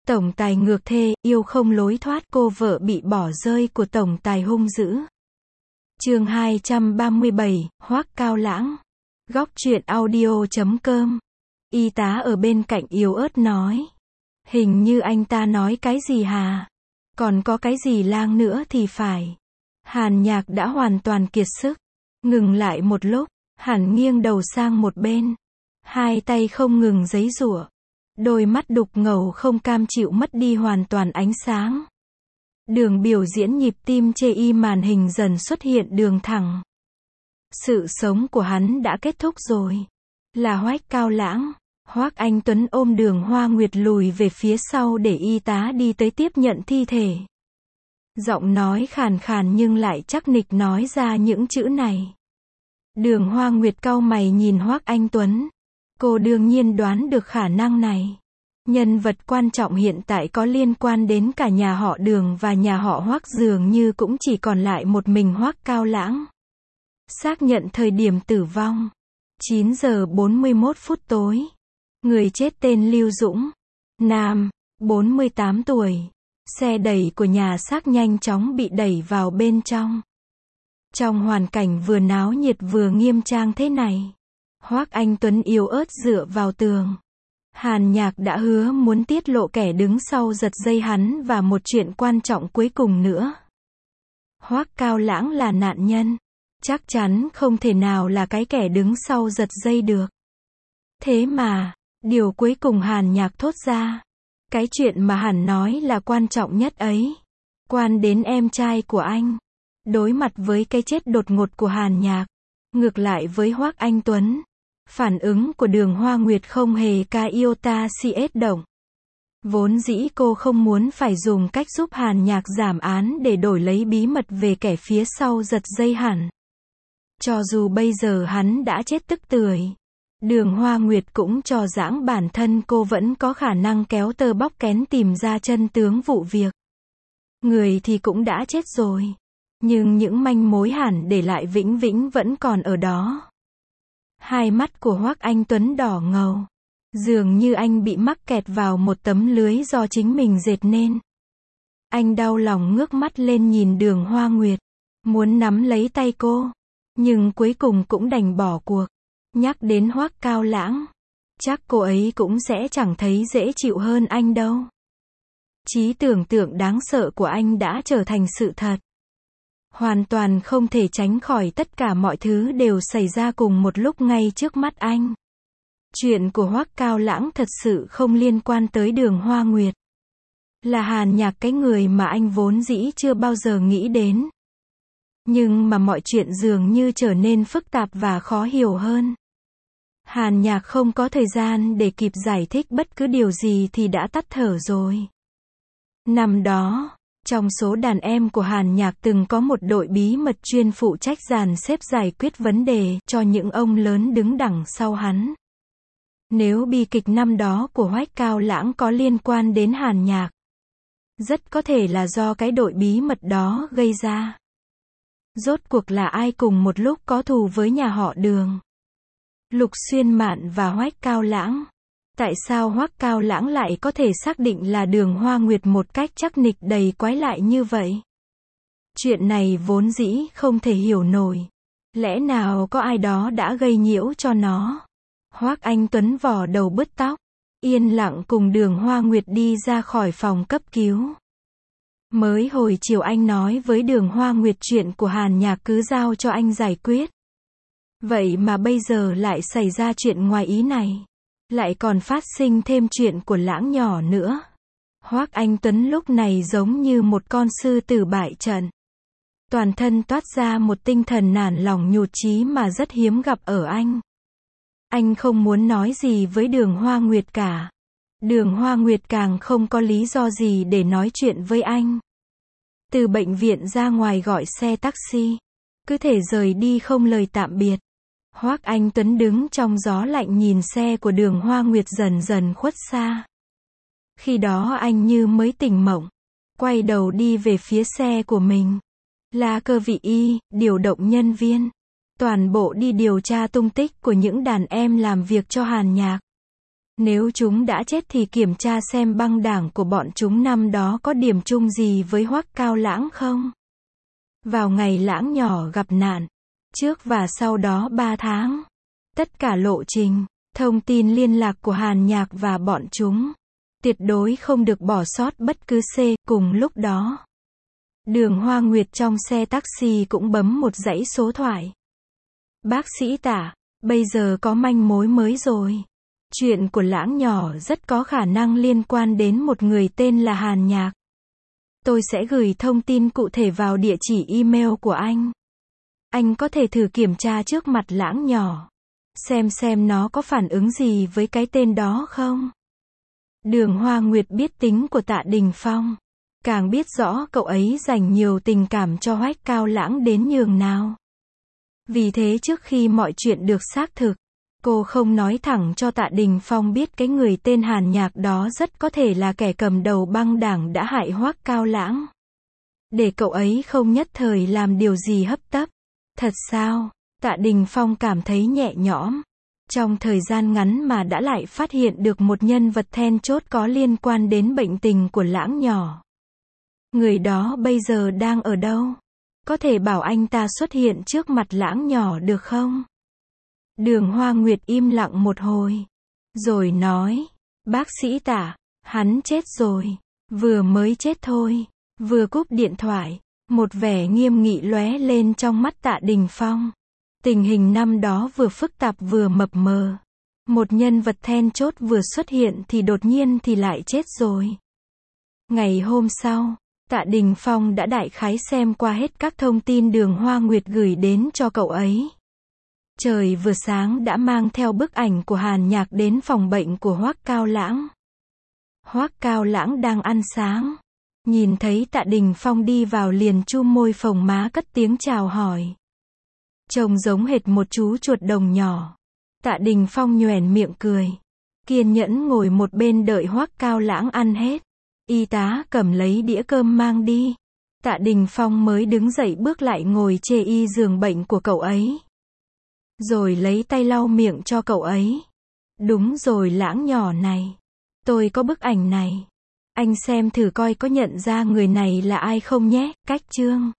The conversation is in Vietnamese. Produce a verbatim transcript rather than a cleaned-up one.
Tổng tài ngược thê, yêu không lối thoát, cô vợ bị bỏ rơi của tổng tài hung dữ. Chương hai trăm ba mươi bảy, Hoắc Cao Lãng. Góc truyện audio chấm com. Y tá ở bên cạnh yếu ớt nói. Hình như anh ta nói cái gì hà? Còn có cái gì lang nữa thì phải. Hàn Nhạc đã hoàn toàn kiệt sức. Ngừng lại một lúc, hẳn nghiêng đầu sang một bên. Hai tay không ngừng giãy giụa. Đôi mắt đục ngầu không cam chịu mất đi hoàn toàn ánh sáng. Đường biểu diễn nhịp tim chê y, màn hình dần xuất hiện đường thẳng. Sự sống của hắn đã kết thúc rồi. Là Hoắc Cao Lãng. Hoắc Anh Tuấn ôm Đường Hoa Nguyệt lùi về phía sau để y tá đi tới tiếp nhận thi thể. Giọng nói khàn khàn nhưng lại chắc nịch nói ra những chữ này. Đường Hoa Nguyệt cau mày nhìn Hoắc Anh Tuấn. Cô đương nhiên đoán được khả năng này. Nhân vật quan trọng hiện tại có liên quan đến cả nhà họ Đường và nhà họ Hoắc dường như cũng chỉ còn lại một mình Hoắc Cao Lãng. Xác nhận thời điểm tử vong. chín giờ bốn mươi mốt phút tối. Người chết tên Lưu Dũng. Nam, bốn mươi tám tuổi. Xe đẩy của nhà xác nhanh chóng bị đẩy vào bên trong. Trong hoàn cảnh vừa náo nhiệt vừa nghiêm trang thế này, Hoắc Anh Tuấn yếu ớt dựa vào tường. Hàn Nhạc đã hứa muốn tiết lộ kẻ đứng sau giật dây hắn và một chuyện quan trọng cuối cùng nữa. Hoắc Cao Lãng là nạn nhân. Chắc chắn không thể nào là cái kẻ đứng sau giật dây được. Thế mà, điều cuối cùng Hàn Nhạc thốt ra. Cái chuyện mà hắn nói là quan trọng nhất ấy. Quan đến em trai của anh. Đối mặt với cái chết đột ngột của Hàn Nhạc. Ngược lại với Hoắc Anh Tuấn. Phản ứng của Đường Hoa Nguyệt không hề ca iota siết động. Vốn dĩ cô không muốn phải dùng cách giúp Hàn Nhạc giảm án để đổi lấy bí mật về kẻ phía sau giật dây hẳn. Cho dù bây giờ hắn đã chết tức tưởi, Đường Hoa Nguyệt cũng cho rằng bản thân cô vẫn có khả năng kéo tơ bóc kén tìm ra chân tướng vụ việc. Người thì cũng đã chết rồi, nhưng những manh mối hẳn để lại vĩnh viễn vẫn còn ở đó. Hai mắt của Hoắc Anh Tuấn đỏ ngầu. Dường như anh bị mắc kẹt vào một tấm lưới do chính mình dệt nên. Anh đau lòng ngước mắt lên nhìn Đường Hoa Nguyệt. Muốn nắm lấy tay cô. Nhưng cuối cùng cũng đành bỏ cuộc. Nhắc đến Hoắc Cao Lãng. Chắc cô ấy cũng sẽ chẳng thấy dễ chịu hơn anh đâu. Trí tưởng tượng đáng sợ của anh đã trở thành sự thật. Hoàn toàn không thể tránh khỏi tất cả mọi thứ đều xảy ra cùng một lúc ngay trước mắt anh. Chuyện của Hoắc Cao Lãng thật sự không liên quan tới Đường Hoa Nguyệt. Là Hàn Nhạc, cái người mà anh vốn dĩ chưa bao giờ nghĩ đến. Nhưng mà mọi chuyện dường như trở nên phức tạp và khó hiểu hơn. Hàn Nhạc không có thời gian để kịp giải thích bất cứ điều gì thì đã tắt thở rồi. Năm đó, trong số đàn em của Hàn Nhạc từng có một đội bí mật chuyên phụ trách dàn xếp giải quyết vấn đề cho những ông lớn đứng đằng sau hắn. Nếu bi kịch năm đó của Hoắc Cao Lãng có liên quan đến Hàn Nhạc, rất có thể là do cái đội bí mật đó gây ra. Rốt cuộc là ai cùng một lúc có thù với nhà họ Đường? Lục Xuyên Mạn và Hoắc Cao Lãng. Tại sao Hoắc Cao Lãng lại có thể xác định là Đường Hoa Nguyệt một cách chắc nịch đầy quái lạ như vậy? Chuyện này vốn dĩ không thể hiểu nổi. Lẽ nào có ai đó đã gây nhiễu cho nó? Hoắc Anh Tuấn vò đầu bứt tóc, yên lặng cùng Đường Hoa Nguyệt đi ra khỏi phòng cấp cứu. Mới hồi chiều anh nói với Đường Hoa Nguyệt chuyện của Hàn Nhạc cứ giao cho anh giải quyết. Vậy mà bây giờ lại xảy ra chuyện ngoài ý này. Lại còn phát sinh thêm chuyện của Lãng nhỏ nữa. Hoắc Anh Tuấn lúc này giống như một con sư tử bại trận. Toàn thân toát ra một tinh thần nản lòng nhụt chí mà rất hiếm gặp ở anh. Anh không muốn nói gì với Đường Hoa Nguyệt cả. Đường Hoa Nguyệt càng không có lý do gì để nói chuyện với anh. Từ bệnh viện ra ngoài gọi xe taxi. Cứ thể rời đi không lời tạm biệt. Hoắc Anh Tuấn đứng trong gió lạnh nhìn xe của Đường Hoa Nguyệt dần dần khuất xa. Khi đó anh như mới tỉnh mộng. Quay đầu đi về phía xe của mình. La cơ vị y, điều động nhân viên. Toàn bộ đi điều tra tung tích của những đàn em làm việc cho Hàn Nhạc. Nếu chúng đã chết thì kiểm tra xem băng đảng của bọn chúng năm đó có điểm chung gì với Hoắc Cao Lãng không? Vào ngày Lãng nhỏ gặp nạn, trước và sau đó ba tháng, tất cả lộ trình, thông tin liên lạc của Hàn Nhạc và bọn chúng, tuyệt đối không được bỏ sót bất cứ C. Cùng lúc đó, Đường Hoa Nguyệt trong xe taxi cũng bấm một dãy số thoại. Bác sĩ Tạ, bây giờ có manh mối mới rồi. Chuyện của Lãng nhỏ rất có khả năng liên quan đến một người tên là Hàn Nhạc. Tôi sẽ gửi thông tin cụ thể vào địa chỉ email của anh. Anh có thể thử kiểm tra trước mặt Lãng nhỏ, xem xem nó có phản ứng gì với cái tên đó không. Đường Hoa Nguyệt biết tính của Tạ Đình Phong, càng biết rõ cậu ấy dành nhiều tình cảm cho Hoắc Cao Lãng đến nhường nào. Vì thế trước khi mọi chuyện được xác thực, cô không nói thẳng cho Tạ Đình Phong biết cái người tên Hàn Nhạc đó rất có thể là kẻ cầm đầu băng đảng đã hại Hoắc Cao Lãng. Để cậu ấy không nhất thời làm điều gì hấp tấp. Thật sao? Tạ Đình Phong cảm thấy nhẹ nhõm. Trong thời gian ngắn mà đã lại phát hiện được một nhân vật then chốt có liên quan đến bệnh tình của Lãng nhỏ. Người đó bây giờ đang ở đâu? Có thể bảo anh ta xuất hiện trước mặt Lãng nhỏ được không? Đường Hoa Nguyệt im lặng một hồi, rồi nói, bác sĩ Tạ, hắn chết rồi, vừa mới chết thôi. Vừa cúp điện thoại, một vẻ nghiêm nghị lóe lên trong mắt Tạ Đình Phong. Tình hình năm đó vừa phức tạp vừa mập mờ. Một nhân vật then chốt vừa xuất hiện thì đột nhiên thì lại chết rồi. Ngày hôm sau, Tạ Đình Phong đã đại khái xem qua hết các thông tin Đường Hoa Nguyệt gửi đến cho cậu ấy. Trời vừa sáng đã mang theo bức ảnh của Hàn Nhạc đến phòng bệnh của Hoắc Cao Lãng. Hoắc Cao Lãng đang ăn sáng, nhìn thấy Tạ Đình Phong đi vào liền chum môi phồng má cất tiếng chào hỏi. Trông giống hệt một chú chuột đồng nhỏ. Tạ Đình Phong nhoẻn miệng cười, kiên nhẫn ngồi một bên đợi Hoắc Cao Lãng ăn hết. Y tá cầm lấy đĩa cơm mang đi. Tạ Đình Phong mới đứng dậy bước lại ngồi chê y giường bệnh của cậu ấy. Rồi lấy tay lau miệng cho cậu ấy. Đúng rồi Lãng nhỏ này. Tôi có bức ảnh này. Anh xem thử coi có nhận ra người này là ai không nhé. Cách chương